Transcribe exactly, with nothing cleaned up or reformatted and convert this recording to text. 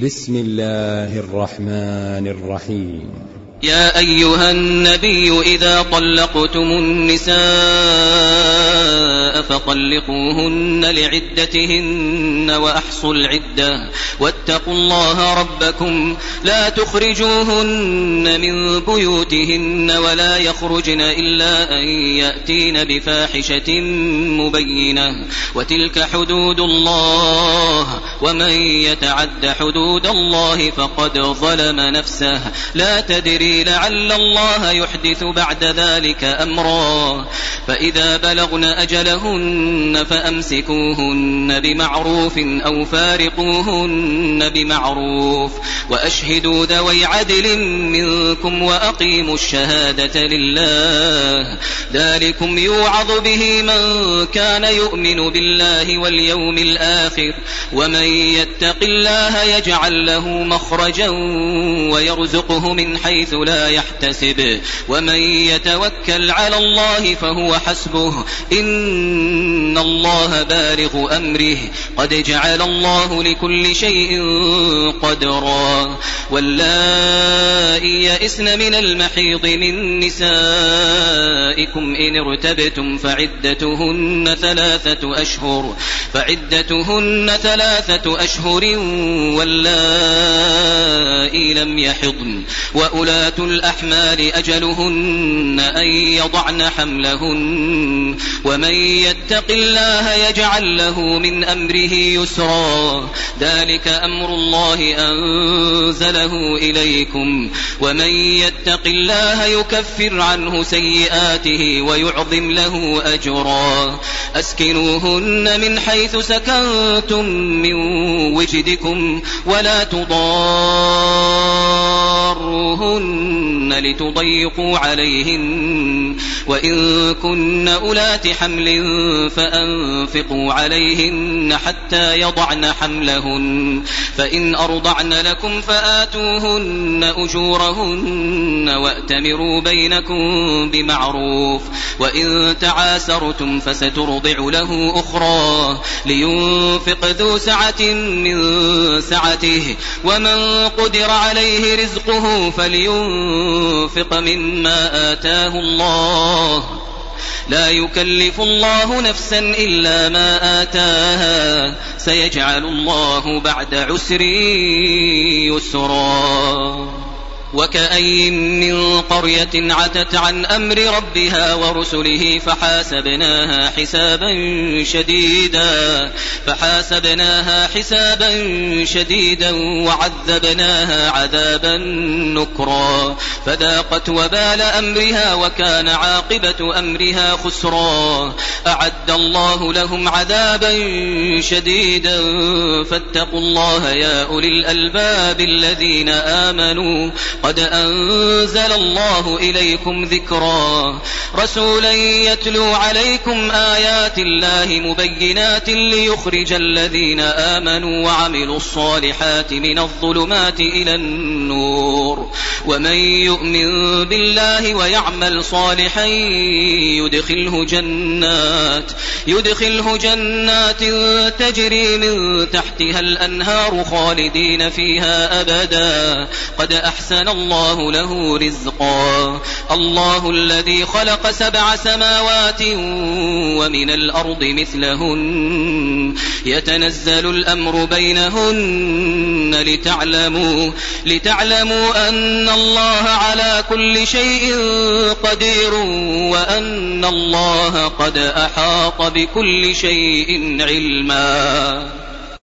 بسم الله الرحمن الرحيم. يا أيها النبي إذا طلقتم النساء فطلقوهن لعدتهن وأحصوا العدة واتقوا الله ربكم لا تخرجوهن من بيوتهن ولا يخرجن إلا أن يأتين بفاحشة مبينة وتلك حدود الله ومن يتعد حدود الله فقد ظلم نفسه لا تدري لعل الله يحدث بعد ذلك أمرا فإذا بلغن أجلهن فأمسكوهن بمعروف أو فارقوهن بمعروف وأشهدوا ذوي عدل منكم وأقيموا الشهادة لله ذلكم يوعظ به من كان يؤمن بالله واليوم الآخر ومن يتق الله يجعل له مخرجا ويرزقه من حيث لا يحتسب ومن يتوكل على الله فهو حسبه إن الله بالغ أمره قد جعل الله لكل شيء قدرا واللائي يئسن من المحيض من نسائكم إن ارتبتم فعدتهن ثلاثة أشهر فعدتهن ثلاثة أشهر واللائي لم يحضن وأولاة الأحمال أجلهن أن يضعن حملهن ومن يتق الله يجعل له من أمره يسرا ذلك أمر الله أنزله إليكم ومن يتق الله يكفر عنه سيئاته ويعظم له أجرا أسكنوهن من حيث سكنتم من وجدكم ولا تضاروهن لتضيقوا عليهن وإن كن أولات حمل فأنفقوا عليهن حتى يضعن حملهن فإن أرضعن لكم فآتوهن أجورهن وأتمروا بينكم بمعروف وإن تعاسرتم فسترضع له أخرى لينفق ذو سعة من سعته ومن قدر عليه رزقه فلينفق مما آتاه الله لا يكلف الله نفسا إلا ما آتاها سيجعل الله بعد عسر يسرا وكأي من قرية عتت عن أمر ربها ورسله فحاسبناها حسابا شديدا فحاسبناها حسابا شديدا وعذبناها عذابا نكرا فذاقت وبال أمرها وكان عاقبة أمرها خسرا أعد الله لهم عذابا شديدا فاتقوا الله يا أولي الألباب الذين آمنوا قد أنزل الله إليكم ذكرا رسولا يتلو عليكم آيات الله مبينات ليخرج الذين آمنوا وعملوا الصالحات من الظلمات إلى النور ومن يؤمن بالله ويعمل صالحا يدخله جنات يدخله جنات تجري من تحتها الأنهار خالدين فيها أبدا قد أحسن الله له رزقا الله الذي خلق سبع سماوات ومن الأرض مثلهن يتنزل الأمر بينهن لتعلموا لتعلموا أن الله على كل شيء قدير وأن الله قد أحاط بكل شيء علما.